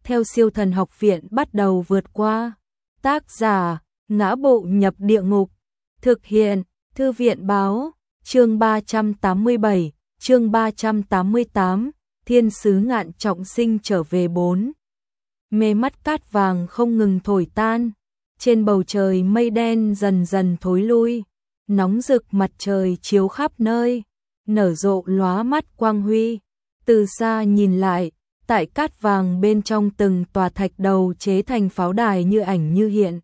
theo siêu thần học viện bắt đầu vượt qua. Tác giả, Ngã Bộ Nhập Địa Ngục. Thực hiện, Thư viện Báo. Chương 387, chương 388, Thiên sứ Ngạn trọng sinh trở về 4. Mê mắt cát vàng không ngừng thổi tan, trên bầu trời mây đen dần dần thối lui, nóng rực mặt trời chiếu khắp nơi, nở rộ lóa mắt quang huy. Từ xa nhìn lại, tại cát vàng bên trong từng tòa thạch đầu chế thành pháo đài như ảnh như hiện.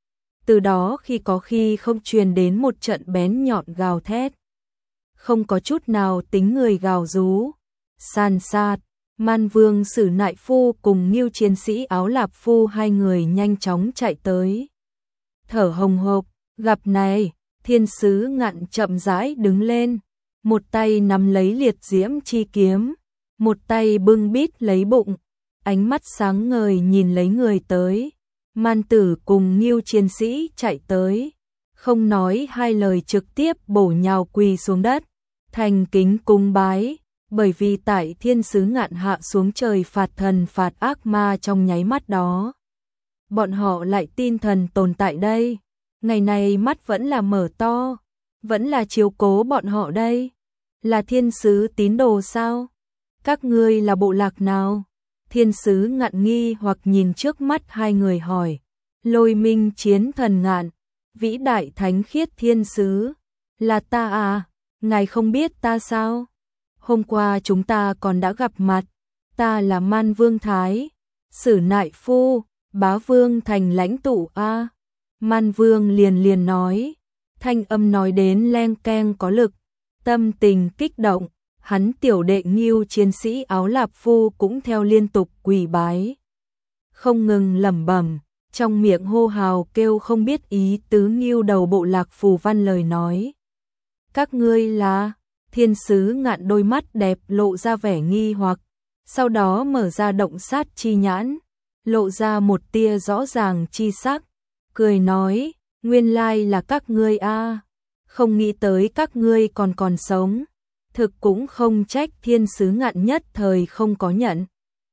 Từ đó khi không truyền đến một trận bén nhọn gào thét. Không có chút nào tính người gào rú. San sát, Man Vương Sử Nại Phu cùng Ngưu chiến sĩ áo lạp phu hai người nhanh chóng chạy tới. Thở hồng hộc, gặp này, Thiên sứ Ngạn chậm rãi đứng lên, một tay nắm lấy liệt diễm chi kiếm, một tay bưng bít lấy bụng, ánh mắt sáng ngời nhìn lấy người tới. Man Tử cùng Ngưu chiến sĩ chạy tới, không nói hai lời trực tiếp bổ nhào quỳ xuống đất, thành kính cung bái, bởi vì tại Thiên sứ Ngạn hạ xuống trời phạt thần phạt ác ma trong nháy mắt đó. Bọn họ lại tin thần tồn tại đây, ngày này mắt vẫn là mở to, vẫn là chiếu cố bọn họ đây. Là thiên sứ tín đồ sao? Các ngươi là bộ lạc nào? Thiên sứ Ngạn nghi hoặc nhìn trước mắt hai người hỏi. Lôi Minh chiến thần Ngạn, vĩ đại thánh khiết thiên sứ. Là ta à? Ngài không biết ta sao? Hôm qua chúng ta còn đã gặp mặt. Ta là Man Vương Thái, Sử Nại Phu, Bá Vương thành lãnh tụ a. Man Vương liền nói, thanh âm nói đến leng keng có lực, tâm tình kích động, hắn tiểu đệ Ngưu chiến sĩ áo lạp phu cũng theo liên tục quỳ bái. Không ngừng lẩm bẩm, trong miệng hô hào kêu không biết ý tứ Ngưu đầu bộ lạc phù văn lời nói. Các ngươi là? Thiên sứ Ngạn đôi mắt đẹp lộ ra vẻ nghi hoặc, sau đó mở ra động sát chi nhãn, lộ ra một tia rõ ràng chi sắc, cười nói, nguyên lai là các ngươi a, không nghĩ tới các ngươi còn sống, thực cũng không trách Thiên sứ Ngạn nhất thời không có nhận.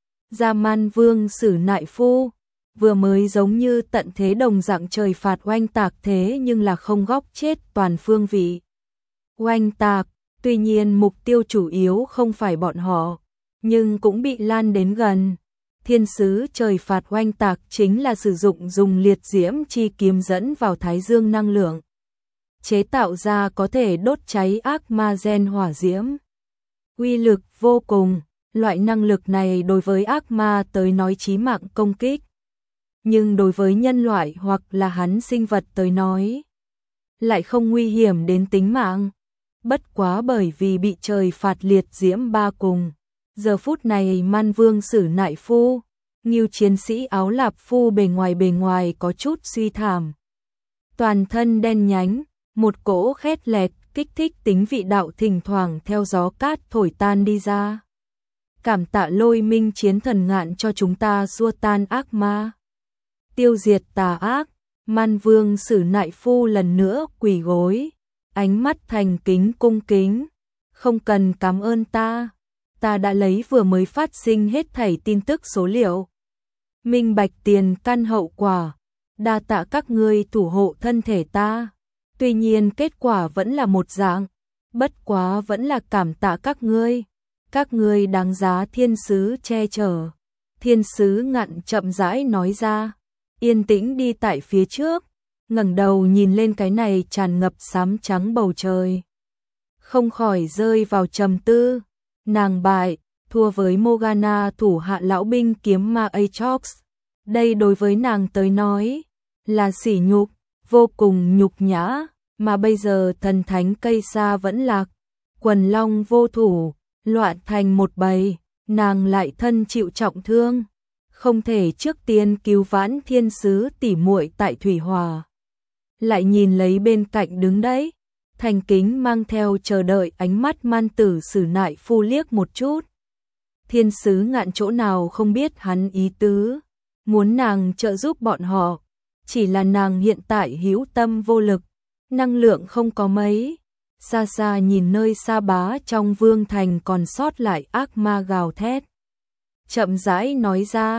Ra Man Vương Sử Nại Phu, vừa mới giống như tận thế đồng dạng trời phạt oanh tạc thế nhưng là không góc chết toàn phương vị. Oanh tạc, tuy nhiên mục tiêu chủ yếu không phải bọn họ, nhưng cũng bị lan đến gần. Thiên sứ trời phạt oanh tạc chính là sử dụng dùng liệt diễm chi kiếm dẫn vào thái dương năng lượng, chế tạo ra có thể đốt cháy ác ma gen hỏa diễm. Uy lực vô cùng, loại năng lực này đối với ác ma tới nói chí mạng công kích. Nhưng đối với nhân loại hoặc là hắn sinh vật tới nói, lại không nguy hiểm đến tính mạng. Bất quá bởi vì bị trời phạt liệt diễm ba cùng. Giờ phút này Man Vương Sử Nại Phu, Ngưu chiến sĩ áo lạp phu bề ngoài có chút suy thảm. Toàn thân đen nhánh, một cỗ khét lẹt kích thích tính vị đạo thỉnh thoảng theo gió cát thổi tan đi ra. Cảm tạ Lôi Minh chiến thần Ngạn cho chúng ta xua tan ác ma, tiêu diệt tà ác. Man Vương Sử Nại Phu lần nữa quỳ gối, ánh mắt thành kính cung kính. Không cần cảm ơn ta đã lấy vừa mới phát sinh hết thảy tin tức số liệu, minh bạch tiền căn hậu quả, đa tạ các ngươi thủ hộ thân thể ta. Tuy nhiên kết quả vẫn là một dạng, bất quá vẫn là cảm tạ các ngươi đáng giá thiên sứ che chở. Thiên sứ Ngạn chậm rãi nói ra, yên tĩnh đi tại phía trước, ngẩng đầu nhìn lên cái này tràn ngập xám trắng bầu trời, không khỏi rơi vào trầm tư. Nàng bại, thua với Morgana thủ hạ lão binh kiếm ma Aatrox. Đây đối với nàng tới nói là sỉ nhục, vô cùng nhục nhã, mà bây giờ thần thánh cây sa vẫn lạc, quần long vô thủ, loạn thành một bầy, nàng lại thân chịu trọng thương, không thể trước tiên cứu vãn thiên sứ tỉ muội tại thủy hòa. Lại nhìn lấy bên cạnh đứng đấy, thành kính mang theo chờ đợi ánh mắt Man Tử Sử Nại Phu liếc một chút. Thiên sứ Ngạn chỗ nào không biết hắn ý tứ, muốn nàng trợ giúp bọn họ, chỉ là nàng hiện tại hữu tâm vô lực, năng lượng không có mấy. Xa xa nhìn nơi xa bá trong vương thành còn sót lại ác ma gào thét, chậm rãi nói ra,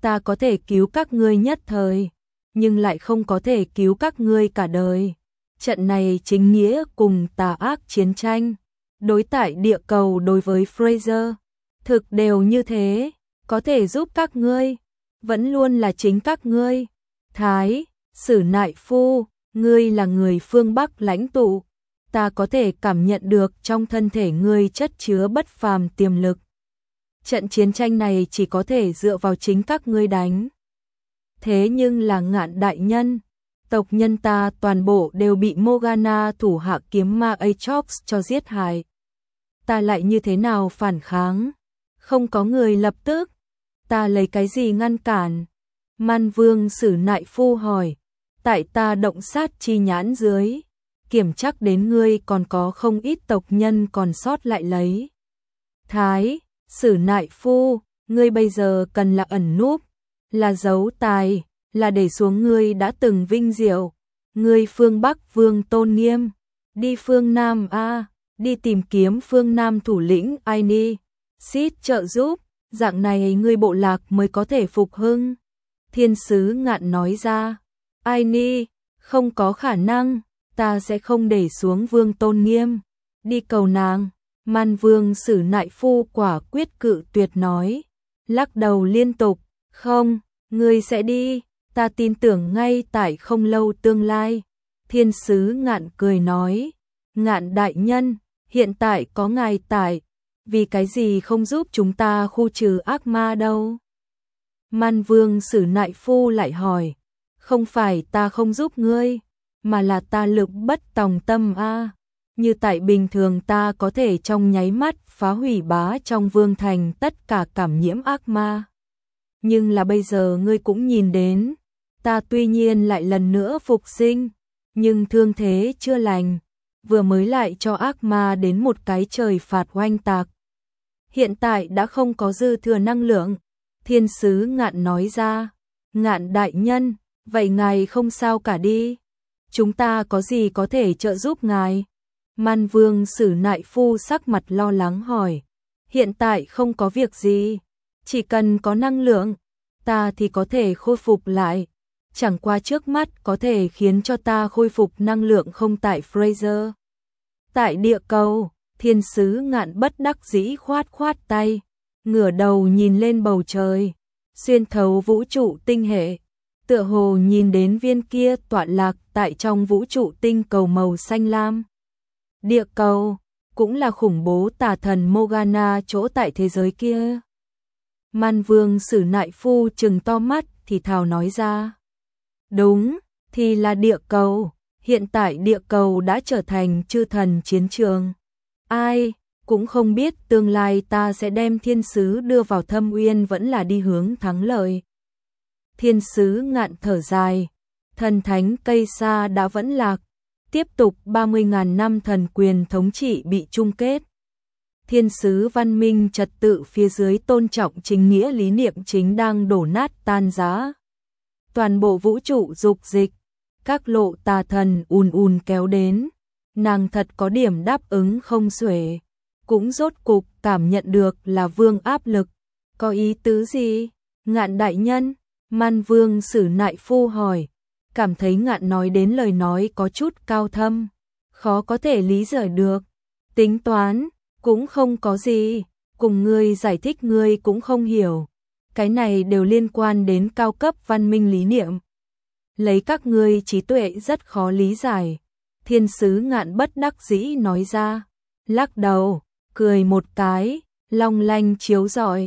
Ta có thể cứu các ngươi nhất thời, nhưng lại không có thể cứu các ngươi cả đời. Trận này chính nghĩa cùng tà ác chiến tranh, đối tại địa cầu đối với Fraser, thực đều như thế, có thể giúp các ngươi, vẫn luôn là chính các ngươi. Thái, Sử Nại Phu, ngươi là người phương Bắc lãnh tụ, ta có thể cảm nhận được trong thân thể ngươi chất chứa bất phàm tiềm lực. Trận chiến tranh này chỉ có thể dựa vào chính các ngươi đánh. Thế nhưng là Ngạn đại nhân, tộc nhân ta toàn bộ đều bị Morgana thủ hạ kiếm ma Aatrox cho giết hại. Ta lại như thế nào phản kháng? Không có người lập tức. Ta lấy cái gì ngăn cản? Man Vương Sử Nại Phu hỏi. Tại ta động sát chi nhãn dưới, kiểm chắc đến ngươi còn có không ít tộc nhân còn sót lại lấy. Thái, Sử Nại Phu, ngươi bây giờ cần là ẩn núp, là giấu tài, là để xuống ngươi đã từng vinh diệu. Ngươi phương Bắc vương tôn nghiêm, đi phương Nam đi tìm kiếm phương Nam thủ lĩnh Aini, Sid trợ giúp, dạng này ngươi bộ lạc mới có thể phục hưng. Thiên sứ Ngạn nói ra, Aini, không có khả năng, ta sẽ không để xuống vương tôn nghiêm, đi cầu nàng. Man Vương Sử Nại Phu quả quyết cự tuyệt nói, lắc đầu liên tục, không, ngươi sẽ đi, ta tin tưởng ngay tại không lâu tương lai. Thiên sứ Ngạn cười nói, Ngạn đại nhân, hiện tại có ngài tại, vì cái gì không giúp chúng ta khu trừ ác ma đâu? Man Vương Sử Nại Phu lại hỏi, không phải ta không giúp ngươi, mà là ta lực bất tòng tâm Như tại bình thường ta có thể trong nháy mắt phá hủy bá trong vương thành tất cả cảm nhiễm ác ma. Nhưng là bây giờ ngươi cũng nhìn đến, ta tuy nhiên lại lần nữa phục sinh, nhưng thương thế chưa lành, vừa mới lại cho ác ma đến một cái trời phạt oanh tạc. Hiện tại đã không có dư thừa năng lượng. Thiên sứ Ngạn nói ra, Ngạn đại nhân, vậy ngài không sao cả đi, chúng ta có gì có thể trợ giúp ngài? Man Vương Sử Nại Phu sắc mặt lo lắng hỏi, hiện tại không có việc gì, chỉ cần có năng lượng, ta thì có thể khôi phục lại, chẳng qua trước mắt có thể khiến cho ta khôi phục năng lượng không tại Fraser. Tại địa cầu, thiên sứ Ngạn bất đắc dĩ khoát khoát tay, ngửa đầu nhìn lên bầu trời, xuyên thấu vũ trụ tinh hệ, tựa hồ nhìn đến viên kia tọa lạc tại trong vũ trụ tinh cầu màu xanh lam. Địa cầu, cũng là khủng bố tà thần Morgana chỗ tại thế giới kia. Man Vương Sử Nại Phu trừng to mắt thì thào nói ra. Đúng, thì là địa cầu, hiện tại địa cầu đã trở thành chư thần chiến trường. Ai cũng không biết tương lai ta sẽ đem thiên sứ đưa vào thâm uyên vẫn là đi hướng thắng lợi. Thiên sứ Ngạn thở dài, thần thánh cây sa đã vẫn lạc, tiếp tục 30.000 năm thần quyền thống trị bị chung kết. Thiên sứ văn minh trật tự phía dưới tôn trọng chính nghĩa lý niệm chính đang đổ nát tan rã. Toàn bộ vũ trụ dục dịch, các lộ tà thần ùn kéo đến, nàng thật có điểm đáp ứng không xuể, cũng rốt cục cảm nhận được là vương áp lực. Có ý tứ gì? Ngạn đại nhân, Man Vương Sử Nại Phu hỏi, cảm thấy Ngạn nói đến lời nói có chút cao thâm, khó có thể lý giải được. Tính toán, cũng không có gì, cùng ngươi giải thích ngươi cũng không hiểu. Cái này đều liên quan đến cao cấp văn minh lý niệm. Lấy các ngươi trí tuệ rất khó lý giải. Thiên sứ Ngạn bất đắc dĩ nói ra, lắc đầu, cười một cái, long lanh chiếu rọi.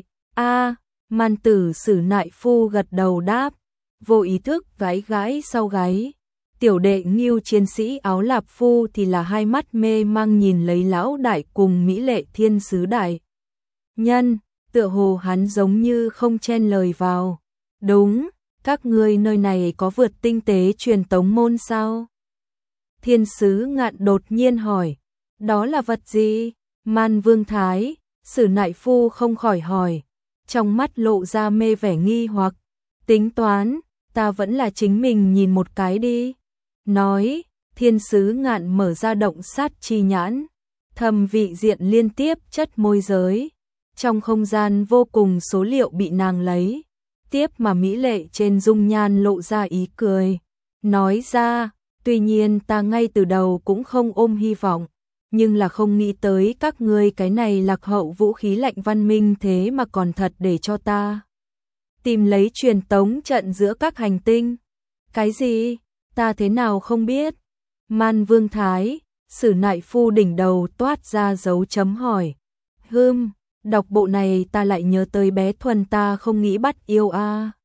Man tử Sử Nại Phu gật đầu đáp, vô ý thức gái gái sau gáy. Tiểu đệ Ngưu chiến sĩ áo lạp phu thì là hai mắt mê mang nhìn lấy lão đại cùng mỹ lệ thiên sứ đại nhân, tựa hồ hắn giống như không chen lời vào. Đúng, các ngươi nơi này có vượt tinh tế truyền tống môn sao? Thiên sứ Ngạn đột nhiên hỏi, đó là vật gì? Man Vương Thái, Sử Nại Phu không khỏi hỏi, trong mắt lộ ra mê vẻ nghi hoặc. Tính toán, ta vẫn là chính mình nhìn một cái đi. Nói, thiên sứ Ngạn mở ra động sát chi nhãn, thầm vị diện liên tiếp chất môi giới. Trong không gian vô cùng số liệu bị nàng lấy. tiếp mà mỹ lệ trên dung nhan lộ ra ý cười. Nói ra, tuy nhiên ta ngay từ đầu cũng không ôm hy vọng, nhưng là không nghĩ tới các ngươi cái này lạc hậu vũ khí lạnh văn minh thế mà còn thật để cho ta tìm lấy truyền tống trận giữa các hành tinh. Cái gì? Ta thế nào không biết? Man Vương Thái, Sử Nại Phu đỉnh đầu toát ra dấu chấm hỏi. Đọc bộ này ta lại nhớ tới bé Thuần ta không nghĩ bắt yêu a.